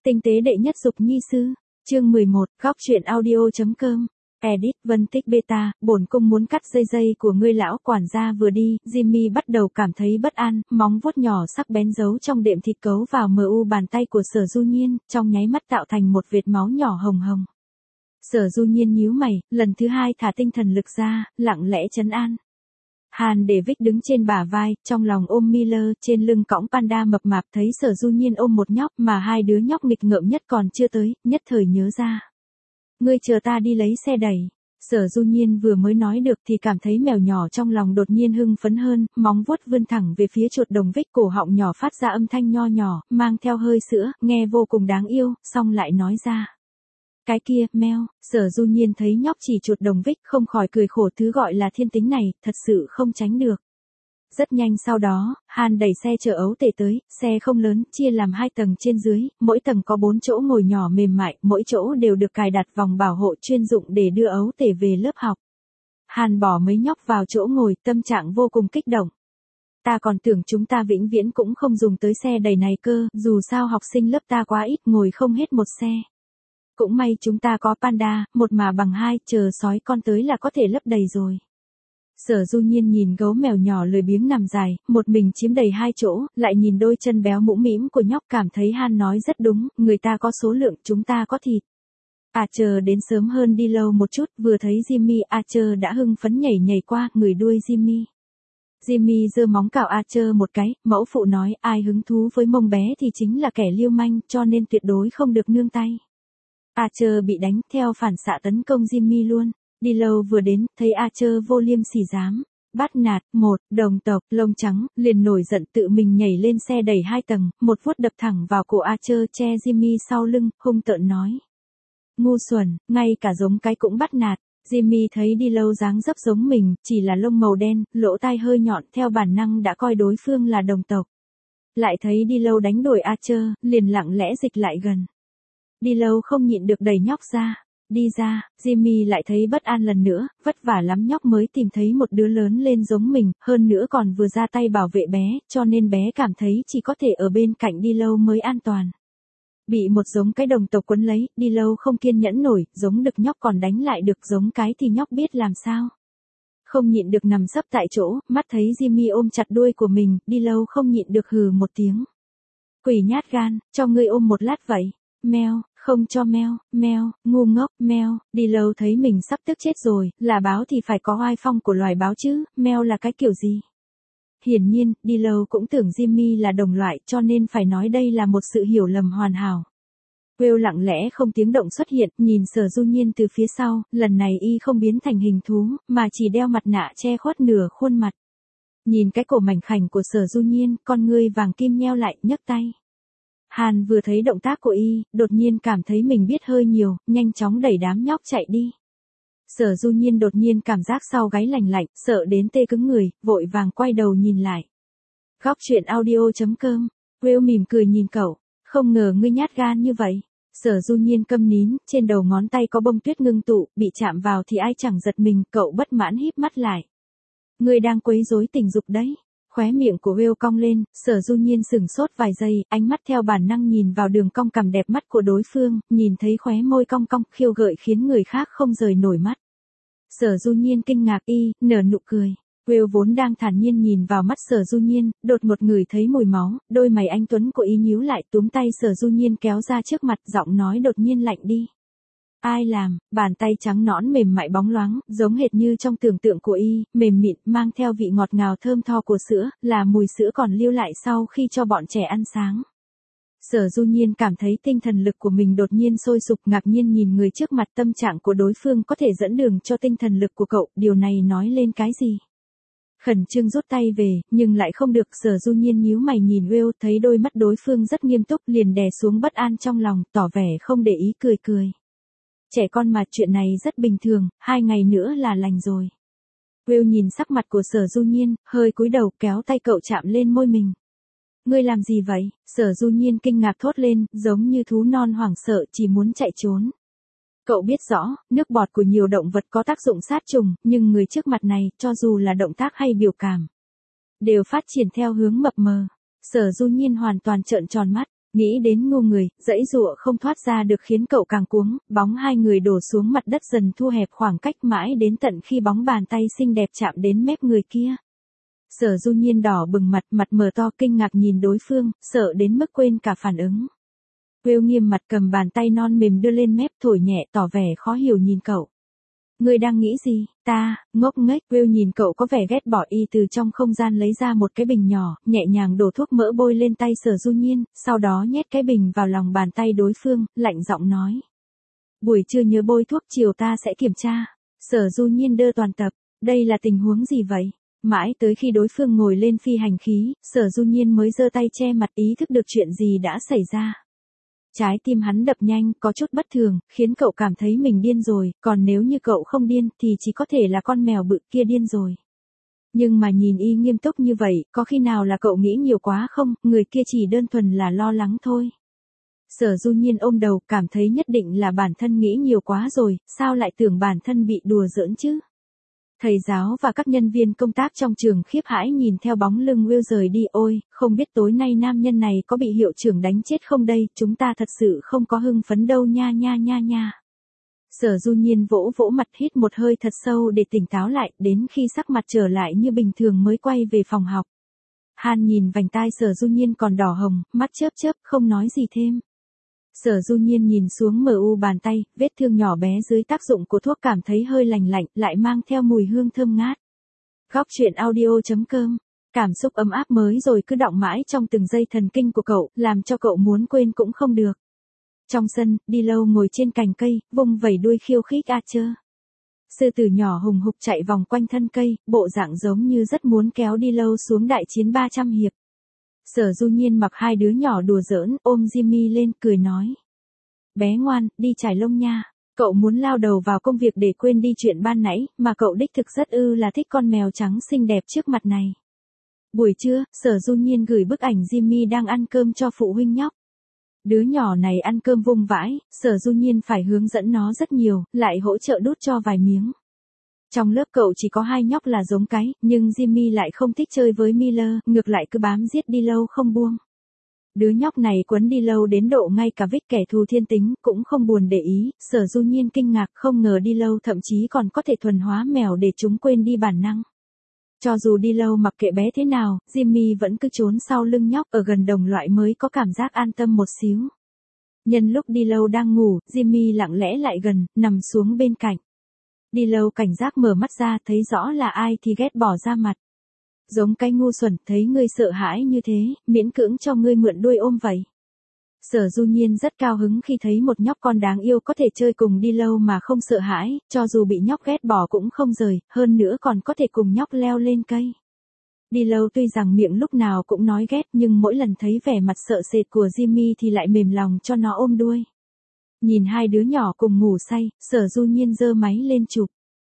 Tinh tế đệ nhất dục nhi sư. Chương 11, góc truyện audio.com. Edit, Vân Tích Beta, bổn cung muốn cắt dây của ngươi lão quản gia vừa đi, Jimmy bắt đầu cảm thấy bất an, móng vuốt nhỏ sắc bén giấu trong đệm thịt cấu vào mu bàn tay của Sở Du Nhiên, trong nháy mắt tạo thành một vệt máu nhỏ hồng hồng. Sở Du Nhiên nhíu mày, lần thứ hai thả tinh thần lực ra, lặng lẽ trấn an. Hàn Để Vích đứng trên bả vai, trong lòng ôm Miller, trên lưng cõng panda mập mạp, thấy Sở Du Nhiên ôm một nhóc mà hai đứa nhóc nghịch ngợm nhất còn chưa tới, nhất thời nhớ ra. Ngươi chờ ta đi lấy xe đẩy. Sở Du Nhiên vừa mới nói được thì cảm thấy mèo nhỏ trong lòng đột nhiên hưng phấn hơn, móng vuốt vươn thẳng về phía chuột đồng Vích, cổ họng nhỏ phát ra âm thanh nho nhỏ, mang theo hơi sữa, nghe vô cùng đáng yêu, xong lại nói ra. Cái kia, meo. Sở Du Nhiên thấy nhóc chỉ chuột đồng Vích không khỏi cười khổ, thứ gọi là thiên tính này, thật sự không tránh được. Rất nhanh sau đó, Hàn đẩy xe chở ấu tể tới, xe không lớn, chia làm 2 tầng trên dưới, mỗi tầng có 4 chỗ ngồi nhỏ mềm mại, mỗi chỗ đều được cài đặt vòng bảo hộ chuyên dụng để đưa ấu tể về lớp học. Hàn bỏ mấy nhóc vào chỗ ngồi, tâm trạng vô cùng kích động. Ta còn tưởng chúng ta vĩnh viễn cũng không dùng tới xe đẩy này cơ, dù sao học sinh lớp ta quá ít, ngồi không hết một xe. Cũng may chúng ta có panda, một mà bằng 2, chờ sói con tới là có thể lấp đầy rồi. Sở Du Nhiên nhìn gấu mèo nhỏ lười biếng nằm dài, một mình chiếm đầy 2 chỗ, lại nhìn đôi chân béo mũm mĩm của nhóc, cảm thấy Han nói rất đúng, người ta có số lượng, chúng ta có thịt. Archer đến sớm hơn đi lâu một chút, vừa thấy Jimmy, Archer đã hưng phấn nhảy qua, người đuôi Jimmy. Jimmy giơ móng cào Archer một cái, mẫu phụ nói, ai hứng thú với mông bé thì chính là kẻ lưu manh, cho nên tuyệt đối không được nương tay. Archer bị đánh, theo phản xạ tấn công Jimmy luôn. Đi lâu vừa đến, thấy Archer vô liêm sỉ dám bắt nạt một đồng tộc lông trắng, liền nổi giận tự mình nhảy lên xe đẩy 2 tầng, một vuốt đập thẳng vào cổ Archer, che Jimmy sau lưng, hung tợn nói. Ngu xuẩn, ngay cả giống cái cũng bắt nạt. Jimmy thấy đi lâu dáng dấp giống mình, chỉ là lông màu đen, lỗ tai hơi nhọn, theo bản năng đã coi đối phương là đồng tộc. Lại thấy đi lâu đánh đuổi Archer, liền lặng lẽ dịch lại gần. Đi lâu không nhịn được đẩy nhóc ra. Đi ra, Jimmy lại thấy bất an lần nữa, vất vả lắm nhóc mới tìm thấy một đứa lớn lên giống mình, hơn nữa còn vừa ra tay bảo vệ bé, cho nên bé cảm thấy chỉ có thể ở bên cạnh đi lâu mới an toàn. Bị một giống cái đồng tộc quấn lấy, đi lâu không kiên nhẫn nổi, giống được nhóc còn đánh lại được giống cái thì nhóc biết làm sao. Không nhịn được nằm sấp tại chỗ, mắt thấy Jimmy ôm chặt đuôi của mình, đi lâu không nhịn được hừ một tiếng. Quỷ nhát gan, cho ngươi ôm một lát vậy. Meo, không cho meo, ngu ngốc, meo, đi lâu thấy mình sắp tức chết rồi, là báo thì phải có oai phong của loài báo chứ, meo là cái kiểu gì? Hiển nhiên, đi lâu cũng tưởng Jimmy là đồng loại, cho nên phải nói đây là một sự hiểu lầm hoàn hảo. Will lặng lẽ không tiếng động xuất hiện, nhìn Sở Du Nhiên từ phía sau, lần này y không biến thành hình thú, mà chỉ đeo mặt nạ che khuất nửa khuôn mặt. Nhìn cái cổ mảnh khảnh của Sở Du Nhiên, con ngươi vàng kim nheo lại, nhấc tay. Hàn vừa thấy động tác của y, đột nhiên cảm thấy mình biết hơi nhiều, nhanh chóng đẩy đám nhóc chạy đi. Sở Du Nhiên đột nhiên cảm giác sau gáy lạnh lạnh, sợ đến tê cứng người, vội vàng quay đầu nhìn lại. Góc truyện audio.com. Will mỉm cười nhìn cậu, không ngờ ngươi nhát gan như vậy. Sở Du Nhiên câm nín, trên đầu ngón tay có bông tuyết ngưng tụ, bị chạm vào thì ai chẳng giật mình, cậu bất mãn híp mắt lại. Ngươi đang quấy rối tình dục đấy. Khóe miệng của Will cong lên, Sở Du Nhiên sửng sốt vài giây, ánh mắt theo bản năng nhìn vào đường cong cằm đẹp mắt của đối phương, nhìn thấy khóe môi cong khiêu gợi khiến người khác không rời nổi mắt. Sở Du Nhiên kinh ngạc nở nụ cười. Will vốn đang thản nhiên nhìn vào mắt Sở Du Nhiên, đột ngột ngửi thấy mùi máu, đôi mày anh tuấn của y nhíu lại, túm tay Sở Du Nhiên kéo ra trước mặt, giọng nói đột nhiên lạnh đi. Ai làm? Bàn tay trắng nõn mềm mại bóng loáng, giống hệt như trong tưởng tượng của y, mềm mịn, mang theo vị ngọt ngào thơm tho của sữa, là mùi sữa còn lưu lại sau khi cho bọn trẻ ăn sáng. Sở Du Nhiên cảm thấy tinh thần lực của mình đột nhiên sôi sục, ngạc nhiên nhìn người trước mặt, tâm trạng của đối phương có thể dẫn đường cho tinh thần lực của cậu, điều này nói lên cái gì? Khẩn trương rút tay về, nhưng lại không được. Sở Du Nhiên nhíu mày nhìn Will, thấy đôi mắt đối phương rất nghiêm túc, liền đè xuống bất an trong lòng, tỏ vẻ không để ý, cười. Trẻ con mà, chuyện này rất bình thường, 2 ngày nữa là lành rồi. Will nhìn sắc mặt của Sở Du Nhiên, hơi cúi đầu, kéo tay cậu chạm lên môi mình. Ngươi làm gì vậy? Sở Du Nhiên kinh ngạc thốt lên, giống như thú non hoảng sợ chỉ muốn chạy trốn. Cậu biết rõ, nước bọt của nhiều động vật có tác dụng sát trùng, nhưng người trước mặt này, cho dù là động tác hay biểu cảm, đều phát triển theo hướng mập mờ. Sở Du Nhiên hoàn toàn trợn tròn mắt. Nghĩ đến ngu người, dãy dụa không thoát ra được khiến cậu càng cuống, bóng hai người đổ xuống mặt đất dần thu hẹp khoảng cách mãi đến tận khi bóng bàn tay xinh đẹp chạm đến mép người kia. Sở Du Nhiên đỏ bừng mặt, mặt mở to kinh ngạc nhìn đối phương, sợ đến mức quên cả phản ứng. Will nghiêm mặt cầm bàn tay non mềm đưa lên mép thổi nhẹ tỏ vẻ khó hiểu nhìn cậu. Ngươi đang nghĩ gì? Ta, ngốc nghếch. Will nhìn cậu có vẻ ghét bỏ y từ trong không gian lấy ra một cái bình nhỏ, nhẹ nhàng đổ thuốc mỡ bôi lên tay Sở Du Nhiên, sau đó nhét cái bình vào lòng bàn tay đối phương, lạnh giọng nói. Buổi trưa nhớ bôi thuốc, chiều ta sẽ kiểm tra. Sở Du Nhiên đơ toàn tập, đây là tình huống gì vậy? Mãi tới khi đối phương ngồi lên phi hành khí, Sở Du Nhiên mới giơ tay che mặt ý thức được chuyện gì đã xảy ra. Trái tim hắn đập nhanh, có chút bất thường, khiến cậu cảm thấy mình điên rồi, còn nếu như cậu không điên thì chỉ có thể là con mèo bự kia điên rồi. Nhưng mà nhìn y nghiêm túc như vậy, có khi nào là cậu nghĩ nhiều quá không, người kia chỉ đơn thuần là lo lắng thôi. Sở Du Nhiên ôm đầu, cảm thấy nhất định là bản thân nghĩ nhiều quá rồi, sao lại tưởng bản thân bị đùa giỡn chứ. Thầy giáo và các nhân viên công tác trong trường khiếp hãi nhìn theo bóng lưng Will rời đi. Ôi, không biết tối nay nam nhân này có bị hiệu trưởng đánh chết không đây, chúng ta thật sự không có hưng phấn đâu nha nha nha nha. Sở Du Nhiên vỗ vỗ mặt hít một hơi thật sâu để tỉnh táo lại, đến khi sắc mặt trở lại như bình thường mới quay về phòng học. Han nhìn vành tai Sở Du Nhiên còn đỏ hồng, mắt chớp chớp, không nói gì thêm. Sở Du Nhiên nhìn xuống mu bàn tay, vết thương nhỏ bé dưới tác dụng của thuốc cảm thấy hơi lành lạnh, lại mang theo mùi hương thơm ngát. Góc truyện audio.com. Cảm xúc ấm áp mới rồi cứ đọng mãi trong từng giây thần kinh của cậu, làm cho cậu muốn quên cũng không được. Trong sân, Đi Lâu ngồi trên cành cây, vung vẩy đuôi khiêu khích Archer. Sư tử nhỏ hùng hục chạy vòng quanh thân cây, bộ dạng giống như rất muốn kéo Đi Lâu xuống đại chiến 300 hiệp. Sở Du Nhiên mặc hai đứa nhỏ đùa giỡn, ôm Jimmy lên, cười nói. Bé ngoan, đi chải lông nha. Cậu muốn lao đầu vào công việc để quên đi chuyện ban nãy, mà cậu đích thực rất là thích con mèo trắng xinh đẹp trước mặt này. Buổi trưa, Sở Du Nhiên gửi bức ảnh Jimmy đang ăn cơm cho phụ huynh nhóc. Đứa nhỏ này ăn cơm vung vãi, Sở Du Nhiên phải hướng dẫn nó rất nhiều, lại hỗ trợ đút cho vài miếng. Trong lớp cậu chỉ có hai nhóc là giống cái, nhưng Jimmy lại không thích chơi với Miller, ngược lại cứ bám giết Đi Lâu không buông. Đứa nhóc này quấn Đi Lâu đến độ ngay cả Vic kẻ thù thiên tính cũng không buồn để ý. Sở Du Nhiên kinh ngạc không ngờ Đi Lâu thậm chí còn có thể thuần hóa mèo để chúng quên đi bản năng. Cho dù Đi Lâu mặc kệ bé thế nào, Jimmy vẫn cứ trốn sau lưng nhóc, ở gần đồng loại mới có cảm giác an tâm một xíu. Nhân lúc Đi Lâu đang ngủ, Jimmy lặng lẽ lại gần, nằm xuống bên cạnh. Đi Lâu cảnh giác mở mắt ra, thấy rõ là ai thì ghét bỏ ra mặt. Giống cái ngu xuẩn, thấy ngươi sợ hãi như thế, miễn cưỡng cho ngươi mượn đuôi ôm vậy. Sở Du Nhiên rất cao hứng khi thấy một nhóc con đáng yêu có thể chơi cùng Đi Lâu mà không sợ hãi, cho dù bị nhóc ghét bỏ cũng không rời, hơn nữa còn có thể cùng nhóc leo lên cây. Đi Lâu tuy rằng miệng lúc nào cũng nói ghét nhưng mỗi lần thấy vẻ mặt sợ sệt của Jimmy thì lại mềm lòng cho nó ôm đuôi. Nhìn hai đứa nhỏ cùng ngủ say, Sở Du Nhiên giơ máy lên chụp.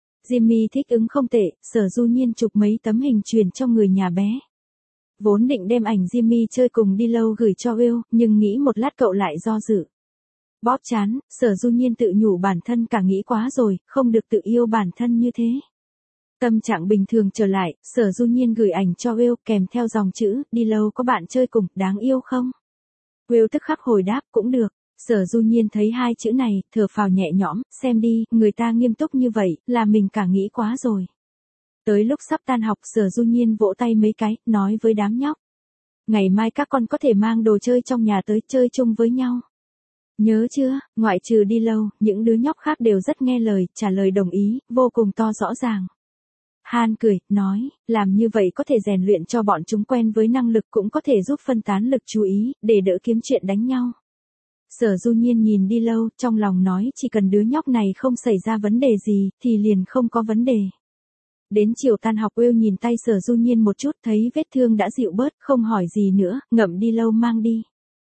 Jimmy thích ứng không tệ, Sở Du Nhiên chụp mấy tấm hình truyền cho người nhà bé. Vốn định đem ảnh Jimmy chơi cùng Đi Lâu gửi cho Will, nhưng nghĩ một lát cậu lại do dự. Bóp chán, Sở Du Nhiên tự nhủ bản thân cả nghĩ quá rồi, không được tự yêu bản thân như thế. Tâm trạng bình thường trở lại, Sở Du Nhiên gửi ảnh cho Will kèm theo dòng chữ, Đi Lâu có bạn chơi cùng, đáng yêu không? Will tức khắc hồi đáp, cũng được. Sở Du Nhiên thấy hai chữ này, thở phào nhẹ nhõm, xem đi, người ta nghiêm túc như vậy, là mình cả nghĩ quá rồi. Tới lúc sắp tan học, Sở Du Nhiên vỗ tay mấy cái, nói với đám nhóc. Ngày mai các con có thể mang đồ chơi trong nhà tới chơi chung với nhau. Nhớ chưa, ngoại trừ Đi Lâu, những đứa nhóc khác đều rất nghe lời, trả lời đồng ý, vô cùng to rõ ràng. Han cười, nói, làm như vậy có thể rèn luyện cho bọn chúng quen với năng lực cũng có thể giúp phân tán lực chú ý, để đỡ kiếm chuyện đánh nhau. Sở Du Nhiên nhìn Đi Lâu, trong lòng nói chỉ cần đứa nhóc này không xảy ra vấn đề gì, thì liền không có vấn đề. Đến chiều tan học Will nhìn tay Sở Du Nhiên một chút, thấy vết thương đã dịu bớt, không hỏi gì nữa, ngậm Đi Lâu mang đi.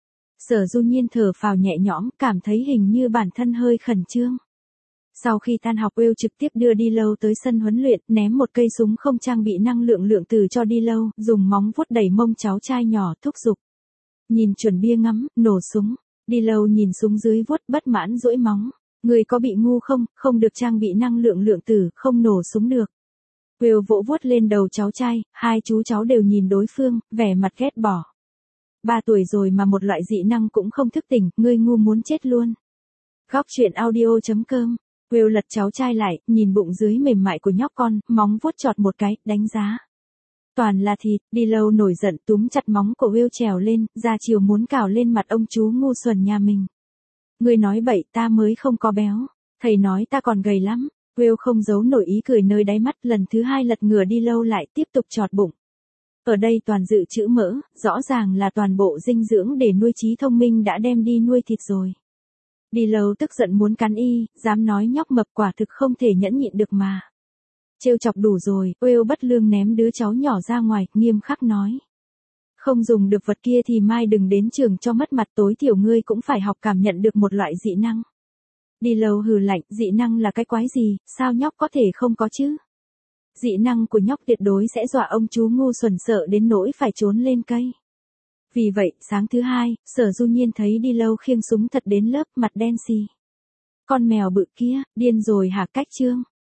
Sở Du Nhiên thở phào nhẹ nhõm, cảm thấy hình như bản thân hơi khẩn trương. Sau khi tan học Will trực tiếp đưa Đi Lâu tới sân huấn luyện, ném một cây súng không trang bị năng lượng lượng tử cho Đi Lâu, dùng móng vuốt đẩy mông cháu trai nhỏ, thúc giục. Nhìn chuẩn bia ngắm, nổ súng. Đi Lâu nhìn súng dưới vuốt, bất mãn duỗi móng. Người có bị ngu không, không được trang bị năng lượng lượng tử, không nổ súng được. Will vỗ vuốt lên đầu cháu trai, hai chú cháu đều nhìn đối phương, vẻ mặt ghét bỏ. 3 tuổi rồi mà một loại dị năng cũng không thức tỉnh, ngươi ngu muốn chết luôn. Góc truyện audio.com. Will lật cháu trai lại, nhìn bụng dưới mềm mại của nhóc con, móng vuốt chọt một cái, đánh giá. Toàn là thịt, đi lâu nổi giận túm chặt móng của Will trèo lên, ra chiều muốn cào lên mặt ông chú ngu xuẩn nhà mình. Ngươi nói bậy, ta mới không có béo. Thầy nói ta còn gầy lắm. Will không giấu nổi ý cười nơi đáy mắt, lần thứ 2 lật ngửa đi lâu lại tiếp tục chọt bụng. Ở đây toàn dự trữ mỡ, rõ ràng là toàn bộ dinh dưỡng để nuôi trí thông minh đã đem đi nuôi thịt rồi. Đi lâu tức giận muốn cắn y, dám nói nhóc mập quả thực không thể nhẫn nhịn được mà. Trêu chọc đủ rồi, Will bất lương ném đứa cháu nhỏ ra ngoài, nghiêm khắc nói. Không dùng được vật kia thì mai đừng đến trường cho mất mặt, tối thiểu ngươi cũng phải học cảm nhận được một loại dị năng. Đi lâu hừ lạnh, dị năng là cái quái gì, sao nhóc có thể không có chứ? Dị năng của nhóc tuyệt đối sẽ dọa ông chú ngu xuẩn sợ đến nỗi phải trốn lên cây. Vì vậy, sáng thứ 2, Sở Du Nhiên thấy đi lâu khiêng súng thật đến lớp, mặt đen xì. Con mèo bự kia, điên rồi hả Cách Trương?